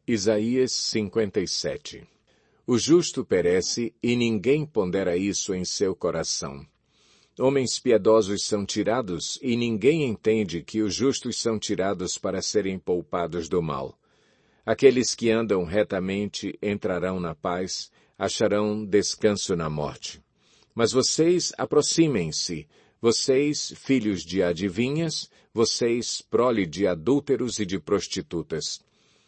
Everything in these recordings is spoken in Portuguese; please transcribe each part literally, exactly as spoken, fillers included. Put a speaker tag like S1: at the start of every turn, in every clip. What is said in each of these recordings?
S1: Isaías cinquenta e sete. O justo perece, e ninguém pondera isso em seu coração. Homens piedosos são tirados, e ninguém entende que os justos são tirados para serem poupados do mal. Aqueles que andam retamente entrarão na paz, acharão descanso na morte. Mas vocês aproximem-se, vocês, filhos de adivinhas, vocês, prole de adúlteros e de prostitutas.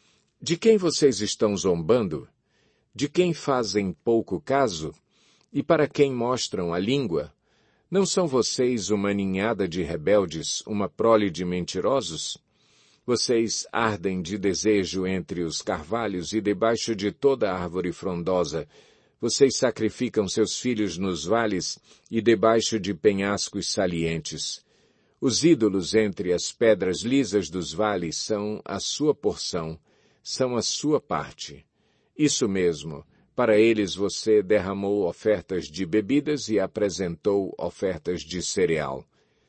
S1: De quem vocês estão zombando? De quem fazem pouco caso? E para quem mostram a língua? Não são vocês uma ninhada de rebeldes, uma prole de mentirosos? Vocês ardem de desejo entre os carvalhos e debaixo de toda árvore frondosa. Vocês sacrificam seus filhos nos vales e debaixo de penhascos salientes. Os ídolos entre as pedras lisas dos vales são a sua porção, são a sua parte. Isso mesmo, para eles você derramou ofertas de bebidas e apresentou ofertas de cereal.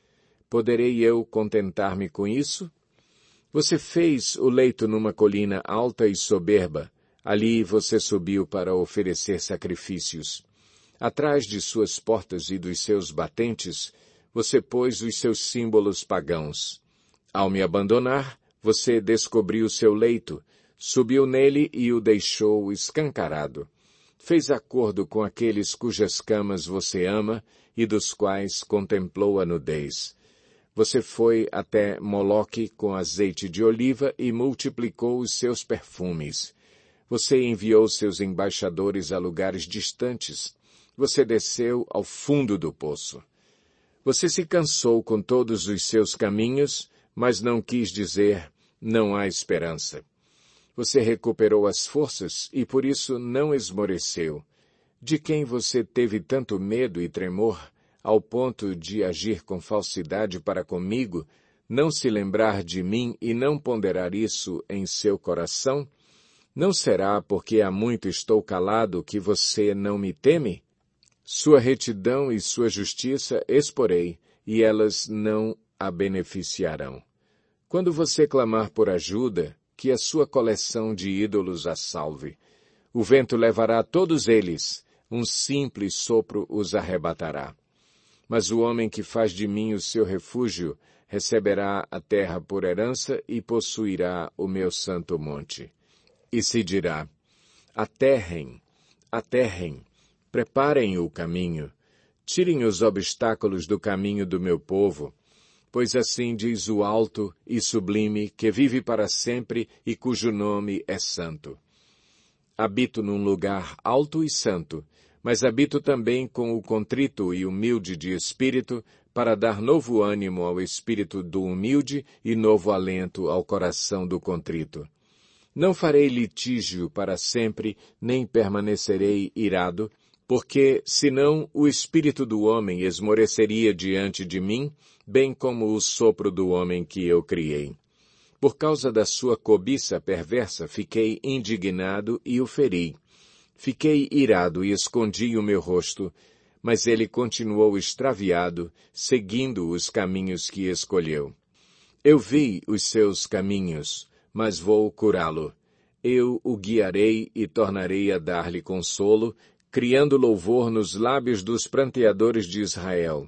S1: Poderei eu contentar-me com isso? Você fez o leito numa colina alta e soberba. Ali você subiu para oferecer sacrifícios. Atrás de suas portas e dos seus batentes, você pôs os seus símbolos pagãos. Ao me abandonar, você descobriu seu leito, subiu nele e o deixou escancarado. Fez acordo com aqueles cujas camas você ama e dos quais contemplou a nudez. Você foi até Moloque com azeite de oliva e multiplicou os seus perfumes. Você enviou seus embaixadores a lugares distantes. Você desceu ao fundo do poço. Você se cansou com todos os seus caminhos, mas não quis dizer, não há esperança. Você recuperou as forças e por isso não esmoreceu. De quem você teve tanto medo e tremor, ao ponto de agir com falsidade para comigo, não se lembrar de mim e não ponderar isso em seu coração? Não será porque há muito estou calado que você não me teme? Sua retidão e sua justiça exporei, e elas não a beneficiarão. Quando você clamar por ajuda, que a sua coleção de ídolos a salve. O vento levará todos eles, um simples sopro os arrebatará. Mas o homem que faz de mim o seu refúgio receberá a terra por herança e possuirá o meu santo monte. E se dirá, aterrem, aterrem, preparem o caminho, tirem os obstáculos do caminho do meu povo, pois assim diz o alto e sublime que vive para sempre e cujo nome é santo. Habito num lugar alto e santo, mas habito também com o contrito e humilde de espírito, para dar novo ânimo ao espírito do humilde e novo alento ao coração do contrito. Não farei litígio para sempre, nem permanecerei irado, porque, senão, o espírito do homem esmoreceria diante de mim, bem como o sopro do homem que eu criei. Por causa da sua cobiça perversa, fiquei indignado e o feri. Fiquei irado e escondi o meu rosto, mas ele continuou extraviado, seguindo os caminhos que escolheu. Eu vi os seus caminhos, mas vou curá-lo. Eu o guiarei e tornarei a dar-lhe consolo, criando louvor nos lábios dos pranteadores de Israel.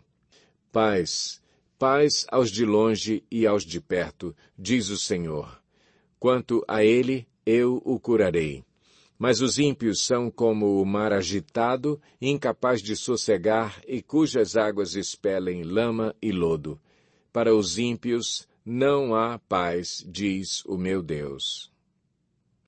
S1: Paz, paz aos de longe e aos de perto, diz o Senhor. Quanto a ele, eu o curarei. Mas os ímpios são como o mar agitado, incapaz de sossegar e cujas águas expelem lama e lodo. Para os ímpios não há paz, diz o meu Deus.